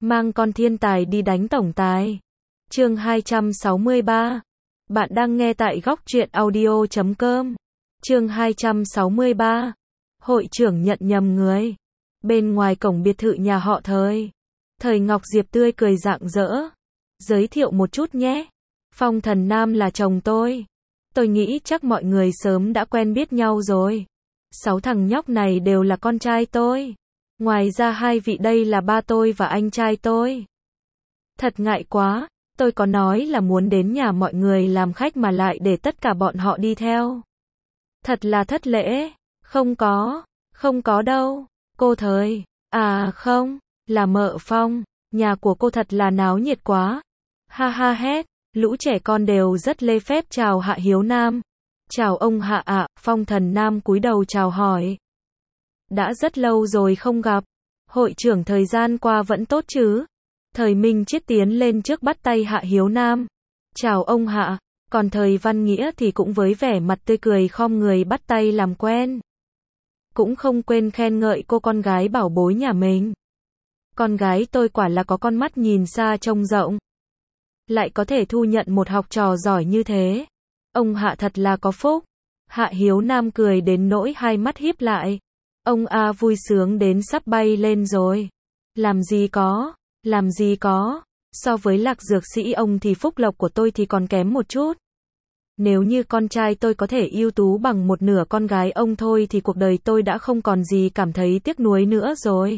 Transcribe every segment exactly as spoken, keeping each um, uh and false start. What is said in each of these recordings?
mang con thiên tài đi đánh tổng tài. Chương hai trăm sáu mươi ba. Bạn đang nghe tại góc truyện audio chấm com. Chương hai trăm sáu mươi ba. Hội trưởng nhận nhầm người. Bên ngoài cổng biệt thự nhà họ Thời. Thời Ngọc Diệp tươi cười rạng rỡ. Giới thiệu một chút nhé. Phong Thần Nam là chồng tôi. Tôi nghĩ chắc mọi người sớm đã quen biết nhau rồi. Sáu thằng nhóc này đều là con trai tôi. Ngoài ra hai vị đây là ba tôi và anh trai tôi. Thật ngại quá, tôi có nói là muốn đến nhà mọi người làm khách mà lại để tất cả bọn họ đi theo. Thật là thất lễ. Không có, không có đâu. Cô Thời, à không, là Mợ Phong, nhà của cô thật là náo nhiệt quá. Ha ha hét, lũ trẻ con đều rất lễ phép chào Hạ Hiếu Nam. Chào ông Hạ ạ, Phong Thần Nam cúi đầu chào hỏi. Đã rất lâu rồi không gặp. Hội trưởng thời gian qua vẫn tốt chứ? Thời Minh Chiết tiến lên trước bắt tay Hạ Hiếu Nam. Chào ông Hạ, còn Thời Văn Nghĩa thì cũng với vẻ mặt tươi cười khom người bắt tay làm quen. Cũng không quên khen ngợi cô con gái bảo bối nhà mình. Con gái tôi quả là có con mắt nhìn xa trông rộng. Lại có thể thu nhận một học trò giỏi như thế. Ông Hạ thật là có phúc. Hạ Hiếu Nam cười đến nỗi hai mắt híp lại. Ông A vui sướng đến sắp bay lên rồi. Làm gì có, làm gì có. So với Lạc Dược Sĩ ông thì phúc lộc của tôi thì còn kém một chút. Nếu như con trai tôi có thể ưu tú bằng một nửa con gái ông thôi thì cuộc đời tôi đã không còn gì cảm thấy tiếc nuối nữa rồi.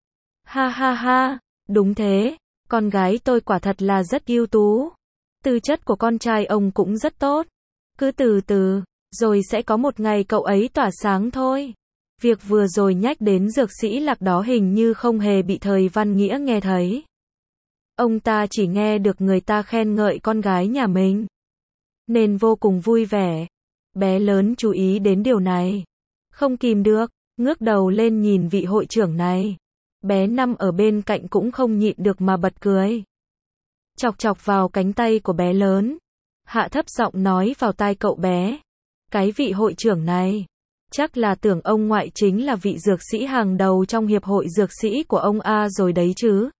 Ha ha ha, đúng thế, con gái tôi quả thật là rất ưu tú. Tư chất của con trai ông cũng rất tốt. Cứ từ từ, rồi sẽ có một ngày cậu ấy tỏa sáng thôi. Việc vừa rồi nhắc đến Dược Sĩ Lạc đó hình như không hề bị Thời Văn Nghĩa nghe thấy. Ông ta chỉ nghe được người ta khen ngợi con gái nhà mình, nên vô cùng vui vẻ. Bé lớn chú ý đến điều này. Không kìm được, ngước đầu lên nhìn vị hội trưởng này. Bé Năm ở bên cạnh cũng không nhịn được mà bật cười. Chọc chọc vào cánh tay của bé lớn. Hạ thấp giọng nói vào tai cậu bé. Cái vị hội trưởng này, chắc là tưởng ông ngoại chính là vị dược sĩ hàng đầu trong hiệp hội dược sĩ của ông A rồi đấy chứ.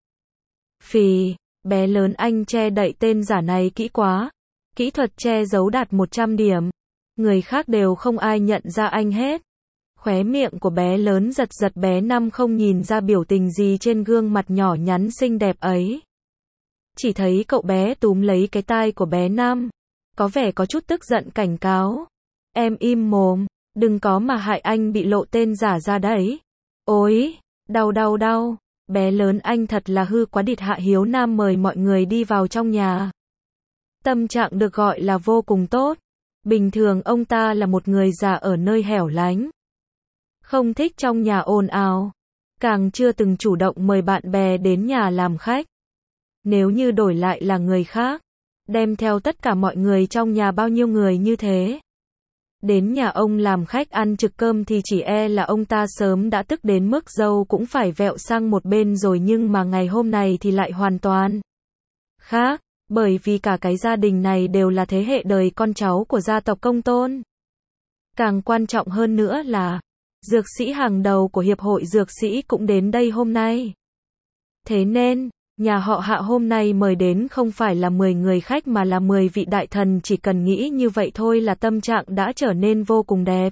Phì, bé lớn anh che đậy tên giả này kỹ quá. Kỹ thuật che giấu đạt một trăm điểm. Người khác đều không ai nhận ra anh hết. Khóe miệng của bé lớn giật giật, bé Năm không nhìn ra biểu tình gì trên gương mặt nhỏ nhắn xinh đẹp ấy. Chỉ thấy cậu bé túm lấy cái tai của bé Năm. Có vẻ có chút tức giận cảnh cáo. Em im mồm, đừng có mà hại anh bị lộ tên giả ra đấy. Ôi, đau đau đau, bé lớn anh thật là hư quá. Địt Hạ Hiếu Nam mời mọi người đi vào trong nhà. Tâm trạng được gọi là vô cùng tốt. Bình thường ông ta là một người già ở nơi hẻo lánh. Không thích trong nhà ồn ào. Càng chưa từng chủ động mời bạn bè đến nhà làm khách. Nếu như đổi lại là người khác, đem theo tất cả mọi người trong nhà bao nhiêu người như thế. Đến nhà ông làm khách ăn trực cơm thì chỉ e là ông ta sớm đã tức đến mức râu cũng phải vẹo sang một bên rồi, nhưng mà ngày hôm này thì lại hoàn toàn khác. Bởi vì cả cái gia đình này đều là thế hệ đời con cháu của gia tộc Công Tôn. Càng quan trọng hơn nữa là, dược sĩ hàng đầu của Hiệp hội Dược Sĩ cũng đến đây hôm nay. Thế nên, nhà họ Hạ hôm nay mời đến không phải là mười người khách mà là mười vị đại thần. Chỉ cần nghĩ như vậy thôi là tâm trạng đã trở nên vô cùng đẹp.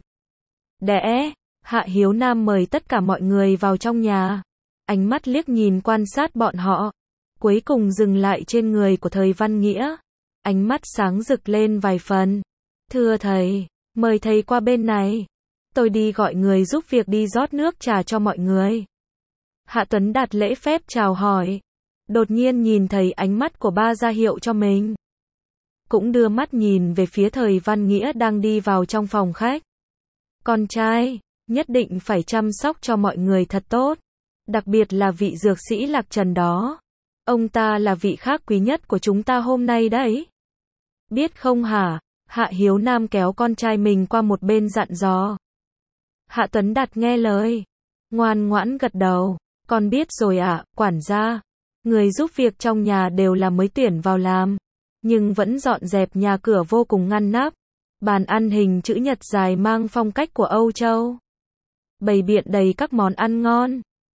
Đẽ, Hạ Hiếu Nam mời tất cả mọi người vào trong nhà. Ánh mắt liếc nhìn quan sát bọn họ. Cuối cùng dừng lại trên người của Thời Văn Nghĩa. Ánh mắt sáng rực lên vài phần. Thưa thầy, mời thầy qua bên này. Tôi đi gọi người giúp việc đi rót nước trà cho mọi người. Hạ Tuấn Đạt lễ phép chào hỏi. Đột nhiên nhìn thấy ánh mắt của ba ra hiệu cho mình. Cũng đưa mắt nhìn về phía Thời Văn Nghĩa đang đi vào trong phòng khách. Con trai, nhất định phải chăm sóc cho mọi người thật tốt. Đặc biệt là vị dược sĩ Lạc Trần đó. Ông ta là vị khác quý nhất của chúng ta hôm nay đấy. Biết không hả? Hạ Hiếu Nam kéo con trai mình qua một bên dặn dò. Hạ Tuấn Đạt nghe lời. Ngoan ngoãn gật đầu. Con biết rồi ạ, quản gia. Người giúp việc trong nhà đều là mới tuyển vào làm. Nhưng vẫn dọn dẹp nhà cửa vô cùng ngăn nắp. Bàn ăn hình chữ nhật dài mang phong cách của Âu Châu. Bày biện đầy các món ăn ngon.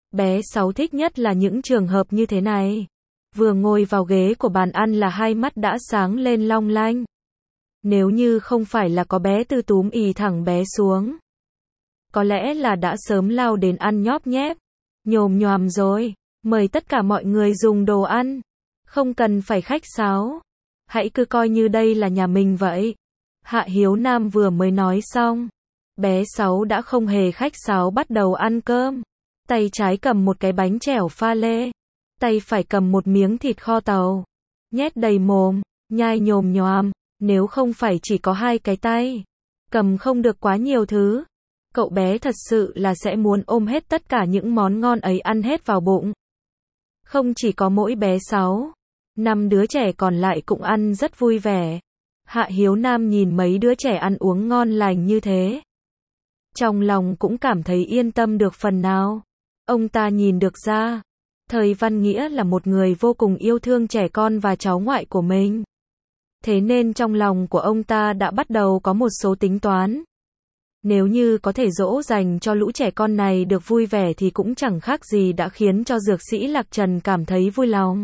Bé Sáu thích nhất là những trường hợp như thế này. Vừa ngồi vào ghế của bàn ăn là hai mắt đã sáng lên long lanh. Nếu như không phải là có bé Tư túm ì thẳng bé xuống, có lẽ là đã sớm lao đến ăn nhóp nhép, nhồm nhoàm rồi. Mời tất cả mọi người dùng đồ ăn. Không cần phải khách sáo. Hãy cứ coi như đây là nhà mình vậy. Hạ Hiếu Nam vừa mới nói xong, bé Sáu đã không hề khách sáo bắt đầu ăn cơm. Tay trái cầm một cái bánh chèo pha lê, tay phải cầm một miếng thịt kho tàu, nhét đầy mồm, nhai nhồm nhoàm. Nếu không phải chỉ có hai cái tay, cầm không được quá nhiều thứ, cậu bé thật sự là sẽ muốn ôm hết tất cả những món ngon ấy ăn hết vào bụng. Không chỉ có mỗi bé Sáu, năm đứa trẻ còn lại cũng ăn rất vui vẻ. Hạ Hiếu Nam nhìn mấy đứa trẻ ăn uống ngon lành như thế, trong lòng cũng cảm thấy yên tâm được phần nào. Ông ta nhìn được ra, Thời Văn Nghĩa là một người vô cùng yêu thương trẻ con và cháu ngoại của mình. Thế nên trong lòng của ông ta đã bắt đầu có một số tính toán. Nếu như có thể dỗ dành cho lũ trẻ con này được vui vẻ thì cũng chẳng khác gì đã khiến cho dược sĩ Lạc Trần cảm thấy vui lòng.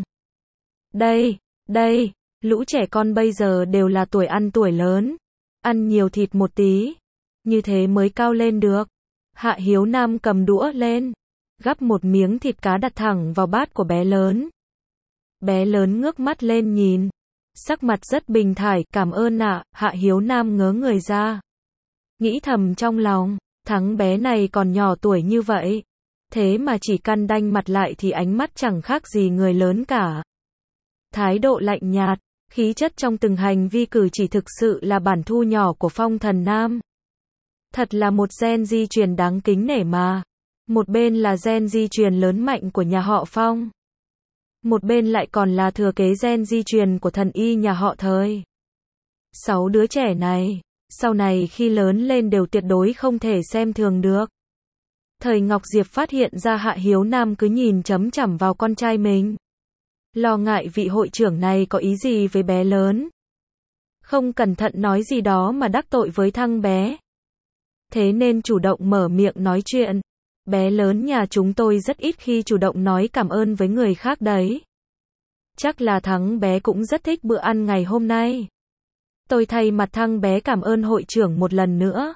Đây, đây, lũ trẻ con bây giờ đều là tuổi ăn tuổi lớn. Ăn nhiều thịt một tí, như thế mới cao lên được. Hạ Hiếu Nam cầm đũa lên, gắp một miếng thịt cá đặt thẳng vào bát của bé lớn. Bé lớn ngước mắt lên nhìn, sắc mặt rất bình thản. Cảm ơn ạ. Hạ Hiếu Nam ngớ người ra, nghĩ thầm trong lòng, thằng bé này còn nhỏ tuổi như vậy, thế mà chỉ căn đanh mặt lại thì ánh mắt chẳng khác gì người lớn cả. Thái độ lạnh nhạt, khí chất trong từng hành vi cử chỉ thực sự là bản thu nhỏ của Phong Thần Nam. Thật là một gen di truyền đáng kính nể mà. Một bên là gen di truyền lớn mạnh của nhà họ Phong, một bên lại còn là thừa kế gen di truyền của thần y nhà họ Thời. Sáu đứa trẻ này, sau này khi lớn lên đều tuyệt đối không thể xem thường được. Thời Ngọc Diệp phát hiện ra Hạ Hiếu Nam cứ nhìn chấm chằm vào con trai mình, lo ngại vị hội trưởng này có ý gì với bé lớn, không cẩn thận nói gì đó mà đắc tội với thằng bé. Thế nên chủ động mở miệng nói chuyện. Bé lớn nhà chúng tôi rất ít khi chủ động nói cảm ơn với người khác đấy. Chắc là thằng bé cũng rất thích bữa ăn ngày hôm nay. Tôi thay mặt thằng bé cảm ơn hội trưởng một lần nữa.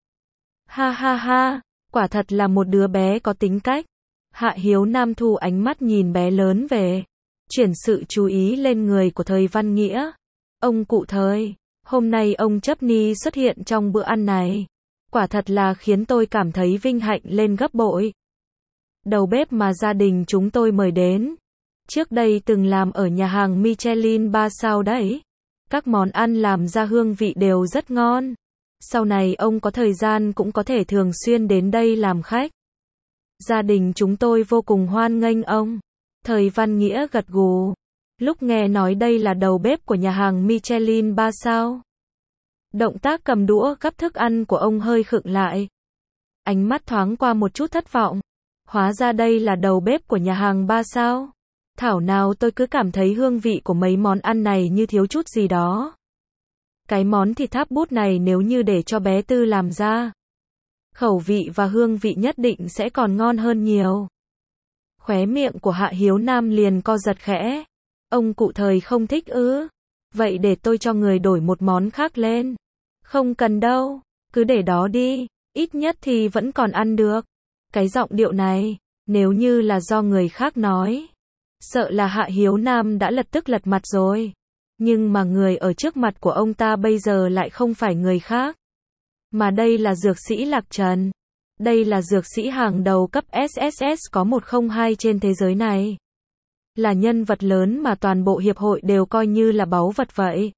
Ha ha ha, quả thật là một đứa bé có tính cách. Hạ Hiếu Nam thu ánh mắt nhìn bé lớn về, chuyển sự chú ý lên người của Thời Văn Nghĩa. Ông cụ Thời, hôm nay ông Chấp Ni xuất hiện trong bữa ăn này, quả thật là khiến tôi cảm thấy vinh hạnh lên gấp bội. Đầu bếp mà gia đình chúng tôi mời đến, trước đây từng làm ở nhà hàng Michelin ba sao đấy. Các món ăn làm ra hương vị đều rất ngon. Sau này ông có thời gian cũng có thể thường xuyên đến đây làm khách. Gia đình chúng tôi vô cùng hoan nghênh ông. Thời Văn Nghĩa gật gù. Lúc nghe nói đây là đầu bếp của nhà hàng Michelin ba sao, động tác cầm đũa gắp thức ăn của ông hơi khựng lại. Ánh mắt thoáng qua một chút thất vọng. Hóa ra đây là đầu bếp của nhà hàng ba sao. Thảo nào tôi cứ cảm thấy hương vị của mấy món ăn này như thiếu chút gì đó. Cái món thịt tháp bút này nếu như để cho bé Tư làm ra, khẩu vị và hương vị nhất định sẽ còn ngon hơn nhiều. Khóe miệng của Hạ Hiếu Nam liền co giật khẽ. Ông cụ Thời không thích ư? Vậy để tôi cho người đổi một món khác lên. Không cần đâu, cứ để đó đi, ít nhất thì vẫn còn ăn được. Cái giọng điệu này, nếu như là do người khác nói, sợ là Hạ Hiếu Nam đã lập tức lật mặt rồi. Nhưng mà người ở trước mặt của ông ta bây giờ lại không phải người khác, mà đây là dược sĩ Lạc Trần. Đây là dược sĩ hàng đầu cấp ét ét ét có một không hai trên thế giới này. Là nhân vật lớn mà toàn bộ hiệp hội đều coi như là báu vật vậy.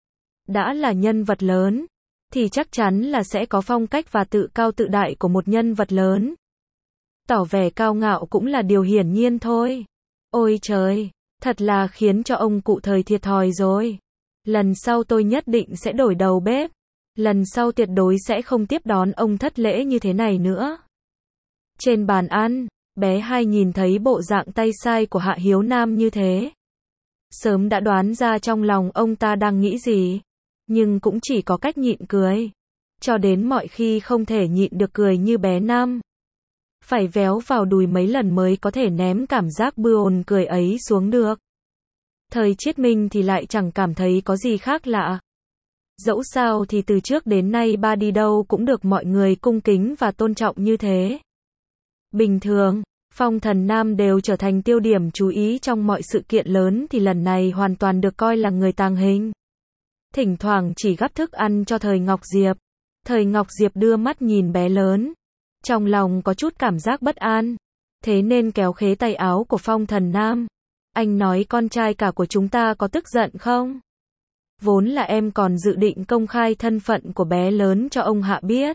Đã là nhân vật lớn, thì chắc chắn là sẽ có phong cách và tự cao tự đại của một nhân vật lớn. Tỏ vẻ cao ngạo cũng là điều hiển nhiên thôi. Ôi trời, thật là khiến cho ông cụ Thời thiệt thòi rồi. Lần sau tôi nhất định sẽ đổi đầu bếp. Lần sau tuyệt đối sẽ không tiếp đón ông thất lễ như thế này nữa. Trên bàn ăn, bé Hai nhìn thấy bộ dạng tay sai của Hạ Hiếu Nam như thế, sớm đã đoán ra trong lòng ông ta đang nghĩ gì, nhưng cũng chỉ có cách nhịn cười. Cho đến mọi khi không thể nhịn được cười như bé Năm. phải véo vào đùi mấy lần mới có thể ném cảm giác buồn cười ấy xuống được. Thời Triết Minh thì lại chẳng cảm thấy có gì khác lạ. Dẫu sao thì từ trước đến nay ba đi đâu cũng được mọi người cung kính và tôn trọng như thế. Bình thường, Phong Thần Nam đều trở thành tiêu điểm chú ý trong mọi sự kiện lớn thì lần này hoàn toàn được coi là người tàng hình. Thỉnh thoảng chỉ gắp thức ăn cho Thời Ngọc Diệp. Thời Ngọc Diệp đưa mắt nhìn bé lớn. Trong lòng có chút cảm giác bất an. Thế nên kéo khế tay áo của Phong Thần Nam. Anh nói con trai cả của chúng ta có tức giận không? Vốn là em còn dự định công khai thân phận của bé lớn cho ông Hạ biết.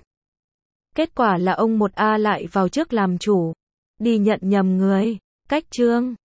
Kết quả là ông một A lại vào trước làm chủ. Đi nhận nhầm người. Cách chương.